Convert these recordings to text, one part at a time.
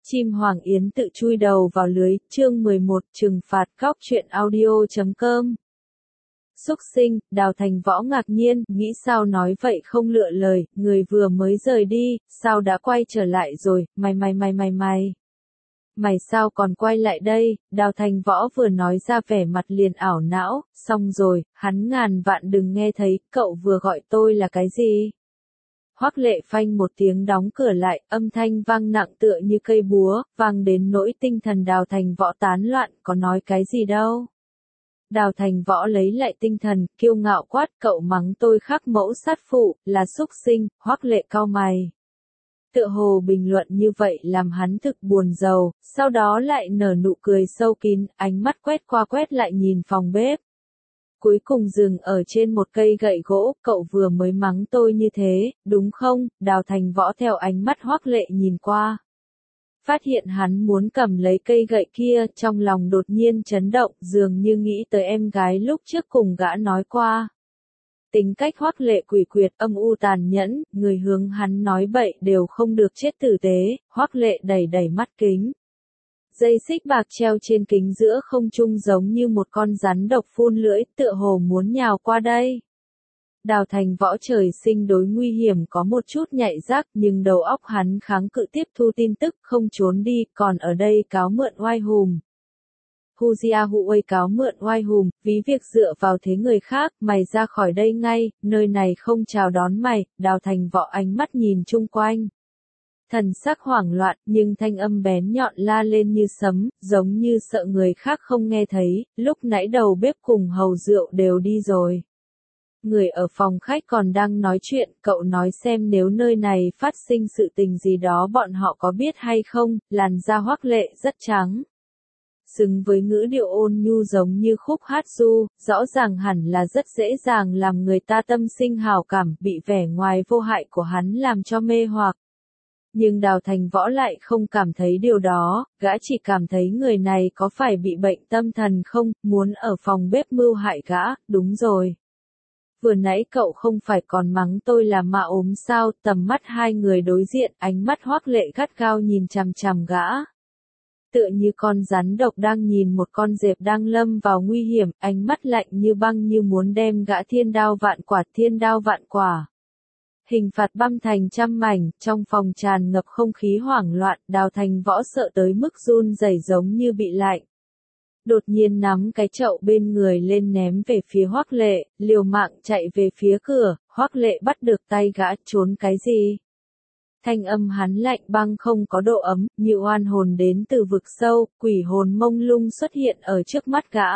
Chim Hoàng Yến tự chui đầu vào lưới, chương 11, trừng phạt. Góc truyện audio.com. Xúc sinh, Đào Thành Võ ngạc nhiên, nghĩ sao nói vậy không lựa lời, người vừa mới rời đi, sao đã quay trở lại rồi, mày sao còn quay lại đây? Đào Thành Võ vừa nói ra vẻ mặt liền ảo não, xong rồi, hắn ngàn vạn đừng nghe thấy, cậu vừa gọi tôi là cái gì? Hoắc Lệ phanh một tiếng đóng cửa lại, âm thanh vang nặng tựa như cây búa, vang đến nỗi tinh thần Đào Thành Võ tán loạn, có nói cái gì đâu. Đào Thành Võ lấy lại tinh thần, kiêu ngạo quát, cậu mắng tôi khắc mẫu sát phụ, là xúc sinh. Hoắc Lệ cau mày. Tựa hồ bình luận như vậy làm hắn thực buồn rầu, sau đó lại nở nụ cười sâu kín, ánh mắt quét qua quét lại nhìn phòng bếp. Cuối cùng dừng ở trên một cây gậy gỗ, cậu vừa mới mắng tôi như thế, đúng không? Đào Thành Võ theo ánh mắt Hoắc Lệ nhìn qua. Phát hiện hắn muốn cầm lấy cây gậy kia, trong lòng đột nhiên chấn động, dường như nghĩ tới em gái lúc trước cùng gã nói qua. Tính cách Hoắc Lệ quỷ quyệt, âm u tàn nhẫn, người hướng hắn nói bậy đều không được chết tử tế. Hoắc Lệ đẩy đẩy mắt kính. Dây xích bạc treo trên kính giữa không trung giống như một con rắn độc phun lưỡi, tựa hồ muốn nhào qua đây. Đào Thành Võ trời sinh đối nguy hiểm có một chút nhạy giác, nhưng đầu óc hắn kháng cự tiếp thu tin tức, không trốn đi, còn ở đây cáo mượn oai hùm. Huzia Huawei cáo mượn oai hùm, ví việc dựa vào thế người khác, mày ra khỏi đây ngay, nơi này không chào đón mày. Đào Thành Võ ánh mắt nhìn chung quanh. Thần sắc hoảng loạn, nhưng thanh âm bén nhọn la lên như sấm, giống như sợ người khác không nghe thấy, lúc nãy đầu bếp cùng hầu rượu đều đi rồi. Người ở phòng khách còn đang nói chuyện, cậu nói xem nếu nơi này phát sinh sự tình gì đó bọn họ có biết hay không. Làn da Hoắc Lệ rất trắng. Xứng với ngữ điệu ôn nhu giống như khúc hát du, rõ ràng hẳn là rất dễ dàng làm người ta tâm sinh hảo cảm, bị vẻ ngoài vô hại của hắn làm cho mê hoặc. Nhưng Đào Thành Võ lại không cảm thấy điều đó, gã chỉ cảm thấy người này có phải bị bệnh tâm thần không, muốn ở phòng bếp mưu hại gã. Đúng rồi. Vừa nãy cậu không phải còn mắng tôi là ma ốm sao? Tầm mắt hai người đối diện, ánh mắt Hoắc Lệ gắt gao nhìn chằm chằm gã. Tựa như con rắn độc đang nhìn một con dẹp đang lâm vào nguy hiểm, ánh mắt lạnh như băng như muốn đem gã thiên đao vạn quả. Hình phạt băm thành trăm mảnh, trong phòng tràn ngập không khí hoảng loạn, Đào Thành Võ sợ tới mức run rẩy giống như bị lạnh. Đột nhiên nắm cái chậu bên người lên ném về phía Hoắc Lệ, liều mạng chạy về phía cửa. Hoắc Lệ bắt được tay gã, trốn cái gì? Thanh âm hắn lạnh băng không có độ ấm, như oan hồn đến từ vực sâu, quỷ hồn mông lung xuất hiện ở trước mắt gã.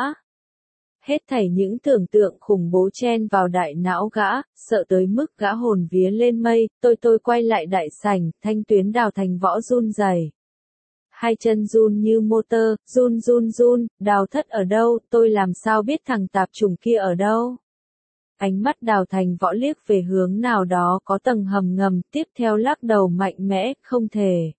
Hết thảy những tưởng tượng khủng bố chen vào đại não gã, sợ tới mức gã hồn vía lên mây. Tôi quay lại đại sảnh, thanh tuyến Đào Thành Võ run rẩy. Hai chân run như motor, run, Đào Thất ở đâu, tôi làm sao biết thằng tạp chủng kia ở đâu. Ánh mắt Đào Thành Võ liếc về hướng nào đó có tầng hầm ngầm, tiếp theo lắc đầu mạnh mẽ, không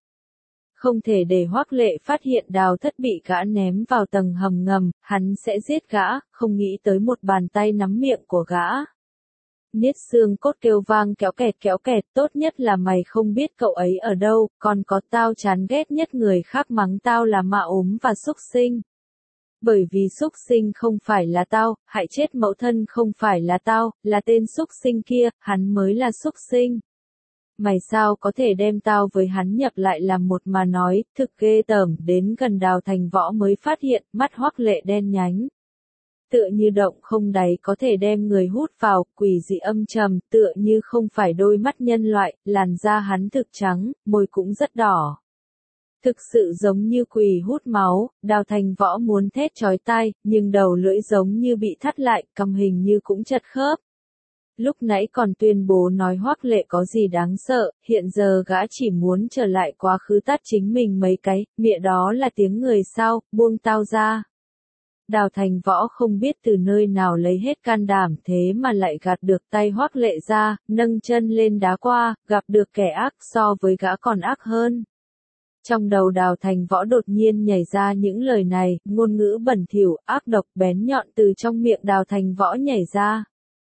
thể để Hoắc Lệ phát hiện Đào Thất bị gã ném vào tầng hầm ngầm, hắn sẽ giết gã, không nghĩ tới một bàn tay nắm miệng của gã. Niết xương cốt kêu vang kéo kẹt, tốt nhất là mày không biết cậu ấy ở đâu, còn có tao chán ghét nhất người khác mắng tao là ma ốm và xúc sinh. Bởi vì xúc sinh không phải là tao, hại chết mẫu thân không phải là tao, là tên xúc sinh kia, hắn mới là xúc sinh. Mày sao có thể đem tao với hắn nhập lại làm một mà nói, thực ghê tởm. Đến gần Đào Thành Võ mới phát hiện, mắt Hoắc Lệ đen nhánh. Tựa như động không đáy có thể đem người hút vào, quỷ dị âm trầm, tựa như không phải đôi mắt nhân loại, làn da hắn thực trắng, môi cũng rất đỏ. Thực sự giống như quỷ hút máu. Đào Thành Võ muốn thét chói tai, nhưng đầu lưỡi giống như bị thắt lại, cằm hình như cũng chật khớp. Lúc nãy còn tuyên bố nói Hoắc Lệ có gì đáng sợ, hiện giờ gã chỉ muốn trở lại quá khứ tát chính mình mấy cái, mẹ đó là tiếng người sao, buông tao ra. Đào Thành Võ không biết từ nơi nào lấy hết can đảm thế mà lại gạt được tay Hoắc Lệ ra, nâng chân lên đá qua, gặp được kẻ ác so với gã còn ác hơn. Trong đầu Đào Thành Võ đột nhiên nhảy ra những lời này, ngôn ngữ bẩn thỉu, ác độc bén nhọn từ trong miệng Đào Thành Võ nhảy ra.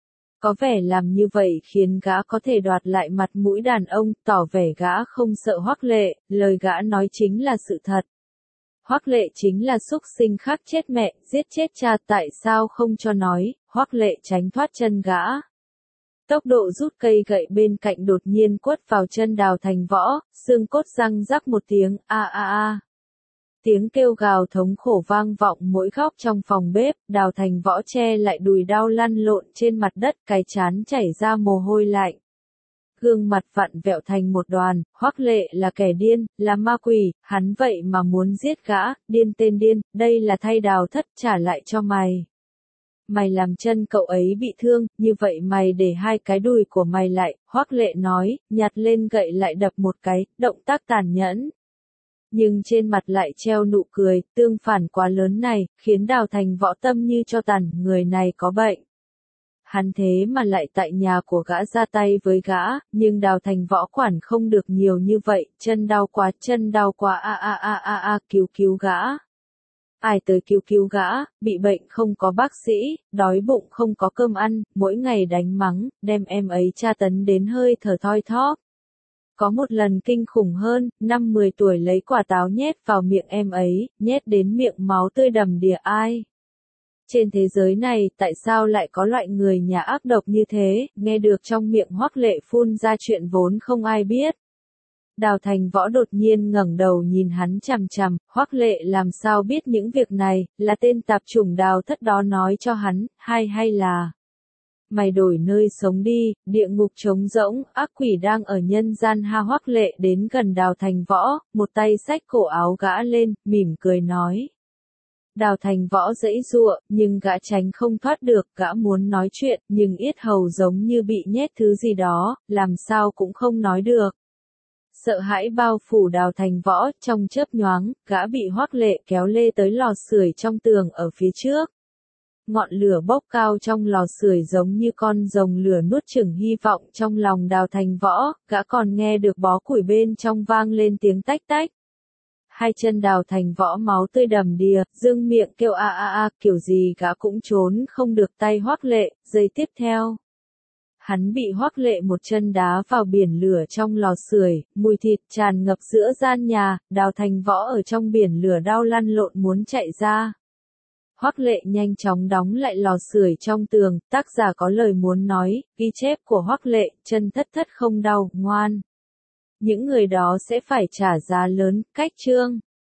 Có vẻ làm như vậy khiến gã có thể đoạt lại mặt mũi đàn ông, tỏ vẻ gã không sợ Hoắc Lệ, lời gã nói chính là sự thật. Hoắc Lệ chính là súc sinh khắc chết mẹ, giết chết cha, tại sao không cho nói, Hoắc Lệ tránh thoát chân gã. Tốc độ rút cây gậy bên cạnh đột nhiên quất vào chân Đào Thành Võ, xương cốt răng rắc một tiếng, a a a. Tiếng kêu gào thống khổ vang vọng mỗi góc trong phòng bếp, Đào Thành Võ che lại đùi đau lăn lộn trên mặt đất, cái trán chảy ra mồ hôi lạnh. Gương mặt vặn vẹo thành một đoàn, Hoắc Lệ là kẻ điên, là ma quỷ, hắn vậy mà muốn giết gã, điên tên điên, đây là thay Đào Thất trả lại cho mày. Mày làm chân cậu ấy bị thương, như vậy mày để hai cái đùi của mày lại, Hoắc Lệ nói, nhặt lên gậy lại đập một cái, động tác tàn nhẫn. Nhưng trên mặt lại treo nụ cười, tương phản quá lớn này, khiến Đào Thành Võ tâm như cho tàn, người này có bệnh. Hắn thế mà lại tại nhà của gã ra tay với gã, nhưng Đào Thành Võ quản không được nhiều như vậy, chân đau quá a a a a a, cứu gã. Ai tới cứu gã, bị bệnh không có bác sĩ, đói bụng không có cơm ăn, mỗi ngày đánh mắng, đem em ấy tra tấn đến hơi thở thoi thóp. Có một lần kinh khủng hơn, 5-10 tuổi lấy quả táo nhét vào miệng em ấy, nhét đến miệng máu tươi đầm đìa ai. Trên thế giới này, tại sao lại có loại người nhà ác độc như thế, nghe được trong miệng Hoắc Lệ phun ra chuyện vốn không ai biết. Đào Thành Võ đột nhiên ngẩng đầu nhìn hắn chằm chằm, Hoắc Lệ làm sao biết những việc này, là tên tạp chủng Đào Thất đó nói cho hắn, hay là... Mày đổi nơi sống đi, địa ngục trống rỗng, ác quỷ đang ở nhân gian ha. Hoắc Lệ đến gần Đào Thành Võ, một tay xách cổ áo gã lên, mỉm cười nói. Đào Thành Võ giãy giụa, nhưng gã tránh không thoát được, gã muốn nói chuyện, nhưng yết hầu giống như bị nhét thứ gì đó, làm sao cũng không nói được. Sợ hãi bao phủ Đào Thành Võ, trong chớp nhoáng, gã bị Hoắc Lệ kéo lê tới lò sưởi trong tường ở phía trước. Ngọn lửa bốc cao trong lò sưởi giống như con rồng lửa nuốt chửng hy vọng trong lòng Đào Thành Võ, gã còn nghe được bó củi bên trong vang lên tiếng tách tách. Hai chân Đào Thành Võ máu tươi đầm đìa, dương miệng kêu a a a, kiểu gì gã cũng trốn không được tay Hoắc Lệ, giây tiếp theo. Hắn bị Hoắc Lệ một chân đá vào biển lửa trong lò sưởi, mùi thịt tràn ngập giữa gian nhà, Đào Thành Võ ở trong biển lửa đau lăn lộn muốn chạy ra. Hoắc Lệ nhanh chóng đóng lại lò sưởi trong tường, tác giả có lời muốn nói, ghi chép của Hoắc Lệ, chân thất thất không đau, ngoan. Những người đó sẽ phải trả giá lớn, cách chương.